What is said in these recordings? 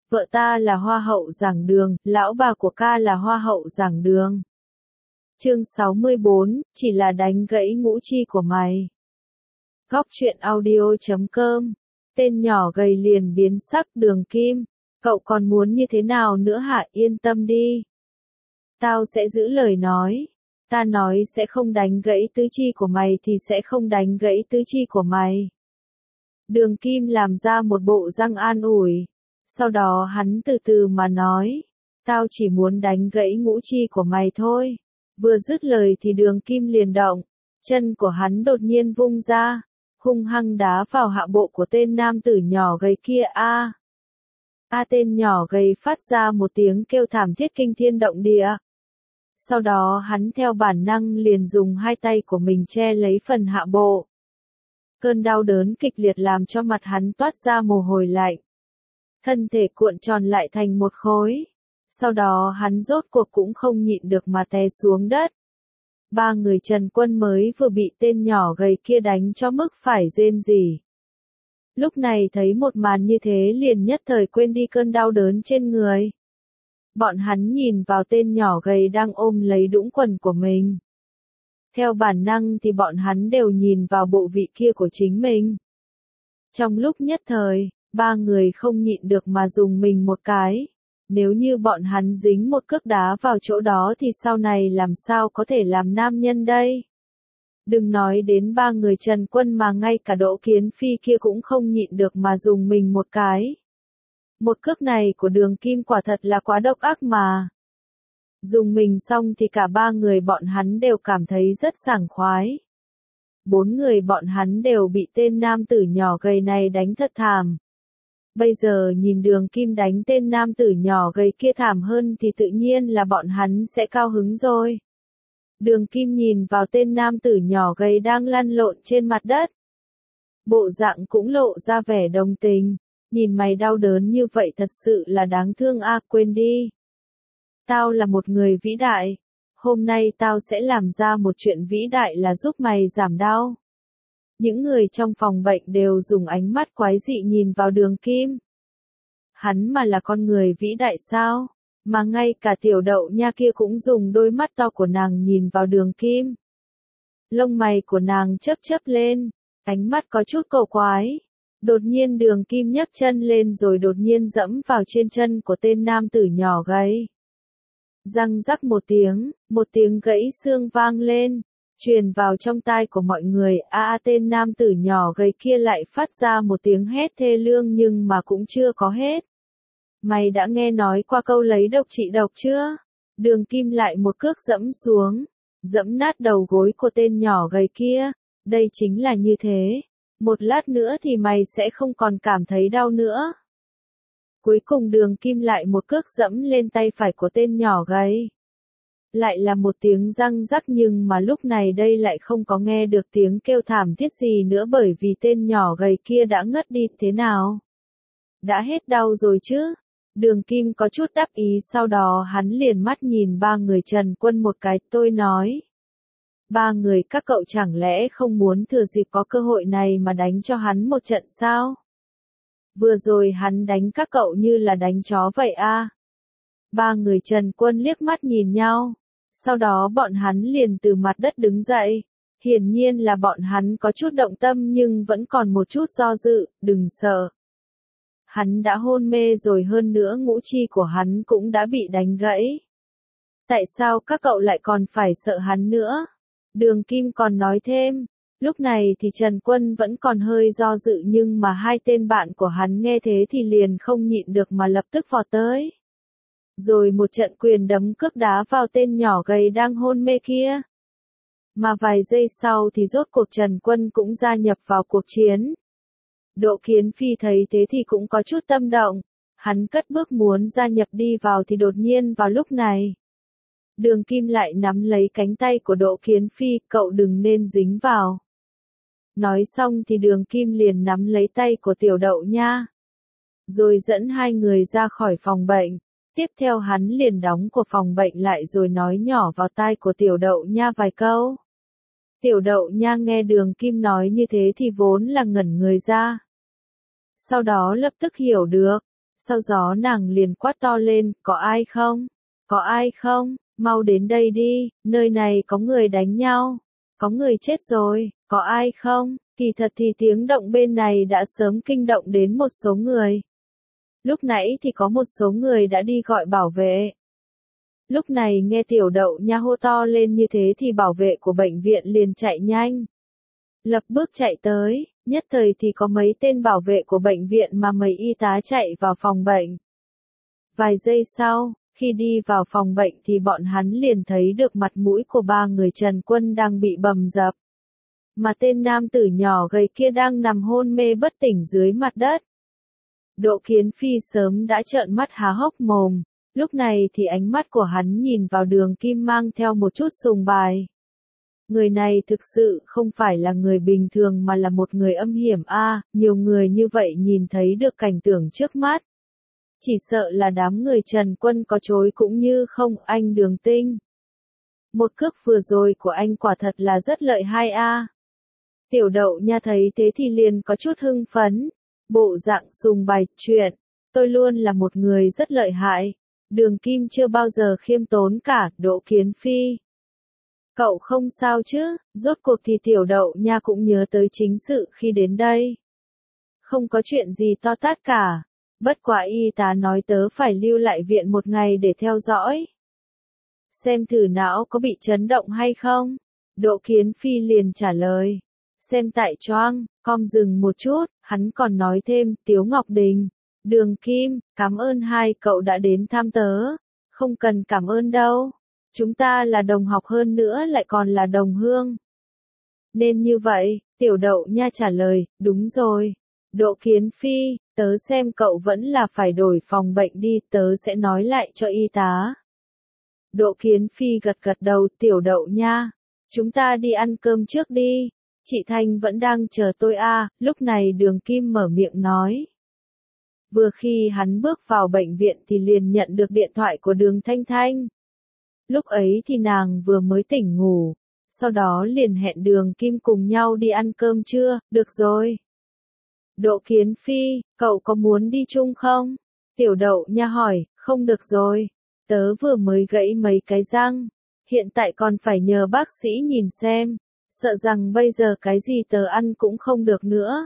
Vợ ta là hoa hậu giảng đường, lão bà của ca là hoa hậu giảng đường. Chương 64, chỉ là đánh gãy ngũ chi của mày. Góc truyện audio.com. Tên nhỏ gầy liền biến sắc. Đường Kim, cậu còn muốn như thế nào nữa hả? Yên tâm đi. Tao sẽ giữ lời nói. Ta nói sẽ không đánh gãy tứ chi của mày thì sẽ không đánh gãy tứ chi của mày. Đường Kim làm ra một bộ răng an ủi. Sau đó hắn từ từ mà nói. Tao chỉ muốn đánh gãy ngũ chi của mày thôi. Vừa dứt lời thì Đường Kim liền động. Chân của hắn đột nhiên vung ra. Hung hăng đá vào hạ bộ của tên nam tử nhỏ gầy kia. Tên nhỏ gầy phát ra một tiếng kêu thảm thiết kinh thiên động địa. Sau đó hắn theo bản năng liền dùng hai tay của mình che lấy phần hạ bộ. Cơn đau đớn kịch liệt làm cho mặt hắn toát ra mồ hôi lạnh. Thân thể cuộn tròn lại thành một khối. Sau đó hắn rốt cuộc cũng không nhịn được mà té xuống đất. Ba người Trần Quân mới vừa bị tên nhỏ gầy kia đánh cho mức phải rên rỉ. Lúc này thấy một màn như thế liền nhất thời quên đi cơn đau đớn trên người. Bọn hắn nhìn vào tên nhỏ gầy đang ôm lấy đũng quần của mình. Theo bản năng thì bọn hắn đều nhìn vào bộ vị kia của chính mình. Trong lúc nhất thời, ba người không nhịn được mà dùng mình một cái. Nếu như bọn hắn dính một cước đá vào chỗ đó thì sau này làm sao có thể làm nam nhân đây? Đừng nói đến ba người Trần Quân mà ngay cả Đỗ Kiến Phi kia cũng không nhịn được mà dùng mình một cái. Một cước này của Đường Kim quả thật là quá độc ác mà. Dùng mình xong thì cả ba người bọn hắn đều cảm thấy rất sảng khoái. Bốn người bọn hắn đều bị tên nam tử nhỏ gầy này đánh thật thảm. Bây giờ nhìn Đường Kim đánh tên nam tử nhỏ gầy kia thảm hơn thì tự nhiên là bọn hắn sẽ cao hứng rồi. Đường Kim nhìn vào tên nam tử nhỏ gầy đang lăn lộn trên mặt đất. Bộ dạng cũng lộ ra vẻ đồng tình. Nhìn mày đau đớn như vậy thật sự là đáng thương quên đi. Tao là một người vĩ đại. Hôm nay tao sẽ làm ra một chuyện vĩ đại là giúp mày giảm đau. Những người trong phòng bệnh đều dùng ánh mắt quái dị nhìn vào Đường Kim. Hắn mà là con người vĩ đại sao? Mà ngay cả Tiểu Đậu Nha kia cũng dùng đôi mắt to của nàng nhìn vào Đường Kim. Lông mày của nàng chớp chớp lên, ánh mắt có chút cổ quái. Đột nhiên Đường Kim nhấc chân lên rồi đột nhiên dẫm vào trên chân của tên nam tử nhỏ gầy. Răng rắc một tiếng gãy xương vang lên, truyền vào trong tai của mọi người. Tên nam tử nhỏ gầy kia lại phát ra một tiếng hét thê lương nhưng mà cũng chưa có hết. Mày đã nghe nói qua câu lấy độc trị độc chưa? Đường Kim lại một cước dẫm xuống, dẫm nát đầu gối của tên nhỏ gầy kia. Đây chính là như thế. Một lát nữa thì mày sẽ không còn cảm thấy đau nữa. Cuối cùng Đường Kim lại một cước dẫm lên tay phải của tên nhỏ gầy. Lại là một tiếng răng rắc nhưng mà lúc này đây lại không có nghe được tiếng kêu thảm thiết gì nữa bởi vì tên nhỏ gầy kia đã ngất đi. Thế nào? Đã hết đau rồi chứ? Đường Kim có chút đắc ý, sau đó hắn liền mắt nhìn ba người Trần Quân một cái. Tôi nói. Ba người các cậu chẳng lẽ không muốn thừa dịp có cơ hội này mà đánh cho hắn một trận sao? Vừa rồi hắn đánh các cậu như là đánh chó vậy Ba người Trần Quân liếc mắt nhìn nhau. Sau đó bọn hắn liền từ mặt đất đứng dậy. Hiển nhiên là bọn hắn có chút động tâm nhưng vẫn còn một chút do dự. Đừng sợ. Hắn đã hôn mê rồi, hơn nữa ngũ chi của hắn cũng đã bị đánh gãy. Tại sao các cậu lại còn phải sợ hắn nữa? Đường Kim còn nói thêm. Lúc này thì Trần Quân vẫn còn hơi do dự nhưng mà hai tên bạn của hắn nghe thế thì liền không nhịn được mà lập tức vọt tới. Rồi một trận quyền đấm cước đá vào tên nhỏ gầy đang hôn mê kia. Mà vài giây sau thì rốt cuộc Trần Quân cũng gia nhập vào cuộc chiến. Đỗ Kiến Phi thấy thế thì cũng có chút tâm động. Hắn cất bước muốn gia nhập đi vào thì đột nhiên vào lúc này. Đường Kim lại nắm lấy cánh tay của Đỗ Kiến Phi. Cậu đừng nên dính vào. Nói xong thì Đường Kim liền nắm lấy tay của Tiểu Đậu Nha. Rồi dẫn hai người ra khỏi phòng bệnh. Tiếp theo hắn liền đóng cửa phòng bệnh lại rồi nói nhỏ vào tai của Tiểu Đậu Nha vài câu. Tiểu Đậu Nha nghe Đường Kim nói như thế thì vốn là ngẩn người ra. Sau đó lập tức hiểu được. Sau đó nàng liền quát to lên, có ai không? Có ai không? Mau đến đây đi, nơi này có người đánh nhau. Có người chết rồi, có ai không? Kỳ thật thì tiếng động bên này đã sớm kinh động đến một số người. Lúc nãy thì có một số người đã đi gọi bảo vệ. Lúc này nghe Tiểu Đậu Nha hô to lên như thế thì bảo vệ của bệnh viện liền chạy nhanh. Lập bước chạy tới, nhất thời thì có mấy tên bảo vệ của bệnh viện mà mấy y tá chạy vào phòng bệnh. Vài giây sau, khi đi vào phòng bệnh thì bọn hắn liền thấy được mặt mũi của ba người Trần Quân đang bị bầm dập. Mà tên nam tử nhỏ gầy kia đang nằm hôn mê bất tỉnh dưới mặt đất. Đỗ Kiến Phi sớm đã trợn mắt há hốc mồm, lúc này thì ánh mắt của hắn nhìn vào Đường Kim mang theo một chút sùng bài. Người này thực sự không phải là người bình thường mà là một người âm hiểm nhiều người như vậy nhìn thấy được cảnh tượng trước mắt. Chỉ sợ là đám người Trần Quân có chối cũng như không, anh Đường Tinh. Một cước vừa rồi của anh quả thật là rất lợi hại Tiểu Đậu Nha thấy thế thì liền có chút hưng phấn. Bộ dạng sùng bài, chuyện, tôi luôn là một người rất lợi hại. Đường Kim chưa bao giờ khiêm tốn cả, Đỗ Kiến Phi. Cậu không sao chứ, rốt cuộc thì Tiểu Đậu Nha cũng nhớ tới chính sự khi đến đây. Không có chuyện gì to tát cả. Bất quá y tá nói tớ phải lưu lại viện một ngày để theo dõi. Xem thử não có bị chấn động hay không? Đỗ Kiến Phi liền trả lời. Xem tại choang, com dừng một chút, hắn còn nói thêm, Tiếu Ngọc Đình, Đường Kim, cảm ơn hai cậu đã đến thăm tớ. Không cần cảm ơn đâu. Chúng ta là đồng học hơn nữa lại còn là đồng hương. Nên như vậy, Tiểu Đậu Nha trả lời, đúng rồi. Đỗ Kiến Phi, tớ xem cậu vẫn là phải đổi phòng bệnh đi, tớ sẽ nói lại cho y tá. Đỗ Kiến Phi gật gật đầu, Tiểu Đậu Nha. Chúng ta đi ăn cơm trước đi. Chị Thanh vẫn đang chờ tôi lúc này Đường Kim mở miệng nói. Vừa khi hắn bước vào bệnh viện thì liền nhận được điện thoại của Đường Thanh Thanh. Lúc ấy thì nàng vừa mới tỉnh ngủ, sau đó liền hẹn Đường Kim cùng nhau đi ăn cơm trưa, được rồi. Đỗ Kiến Phi, cậu có muốn đi chung không? Tiểu Đậu Nha hỏi, không được rồi, tớ vừa mới gãy mấy cái răng, hiện tại còn phải nhờ bác sĩ nhìn xem, sợ rằng bây giờ cái gì tớ ăn cũng không được nữa.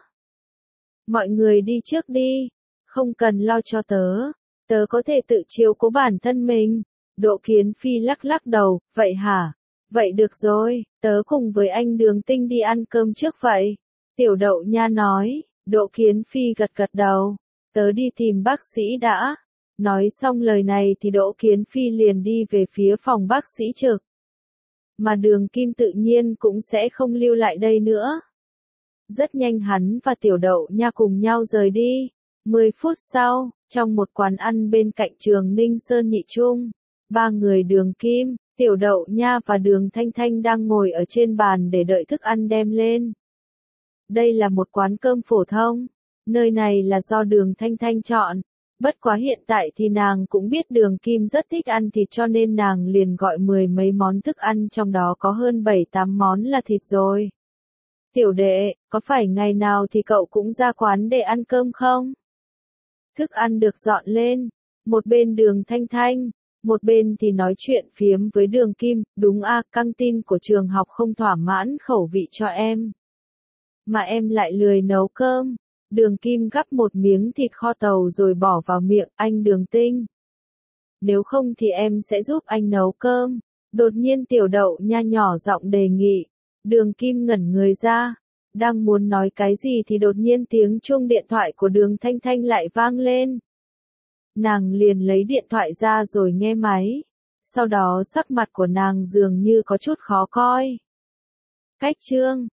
Mọi người đi trước đi, không cần lo cho tớ có thể tự chiếu cố bản thân mình. Đỗ Kiến Phi lắc lắc đầu, vậy hả? Vậy được rồi, tớ cùng với anh Đường Tinh đi ăn cơm trước vậy. Tiểu Đậu Nha nói, Đỗ Kiến Phi gật gật đầu, tớ đi tìm bác sĩ đã. Nói xong lời này thì Đỗ Kiến Phi liền đi về phía phòng bác sĩ trực. Mà Đường Kim tự nhiên cũng sẽ không lưu lại đây nữa. Rất nhanh hắn và Tiểu Đậu Nha cùng nhau rời đi. 10 phút sau, trong một quán ăn bên cạnh trường Ninh Sơn Nhị Trung, ba người Đường Kim, Tiểu Đậu Nha và Đường Thanh Thanh đang ngồi ở trên bàn để đợi thức ăn đem lên. Đây là một quán cơm phổ thông, nơi này là do Đường Thanh Thanh chọn. Bất quá hiện tại thì nàng cũng biết Đường Kim rất thích ăn thịt cho nên nàng liền gọi 10 mấy món thức ăn, trong đó có hơn 7-8 món là thịt rồi. Tiểu đệ, có phải ngày nào thì cậu cũng ra quán để ăn cơm không? Thức ăn được dọn lên, một bên Đường Thanh Thanh, một bên thì nói chuyện phiếm với Đường Kim, đúng căng tin của trường học không thỏa mãn khẩu vị cho em. Mà em lại lười nấu cơm. Đường Kim gắp một miếng thịt kho tàu rồi bỏ vào miệng, anh Đường Tinh. Nếu không thì em sẽ giúp anh nấu cơm. Đột nhiên Tiểu Đậu Nha nhỏ giọng đề nghị. Đường Kim ngẩn người ra. Đang muốn nói cái gì thì đột nhiên tiếng chuông điện thoại của Đường Thanh Thanh lại vang lên. Nàng liền lấy điện thoại ra rồi nghe máy. Sau đó sắc mặt của nàng dường như có chút khó coi. Cách chương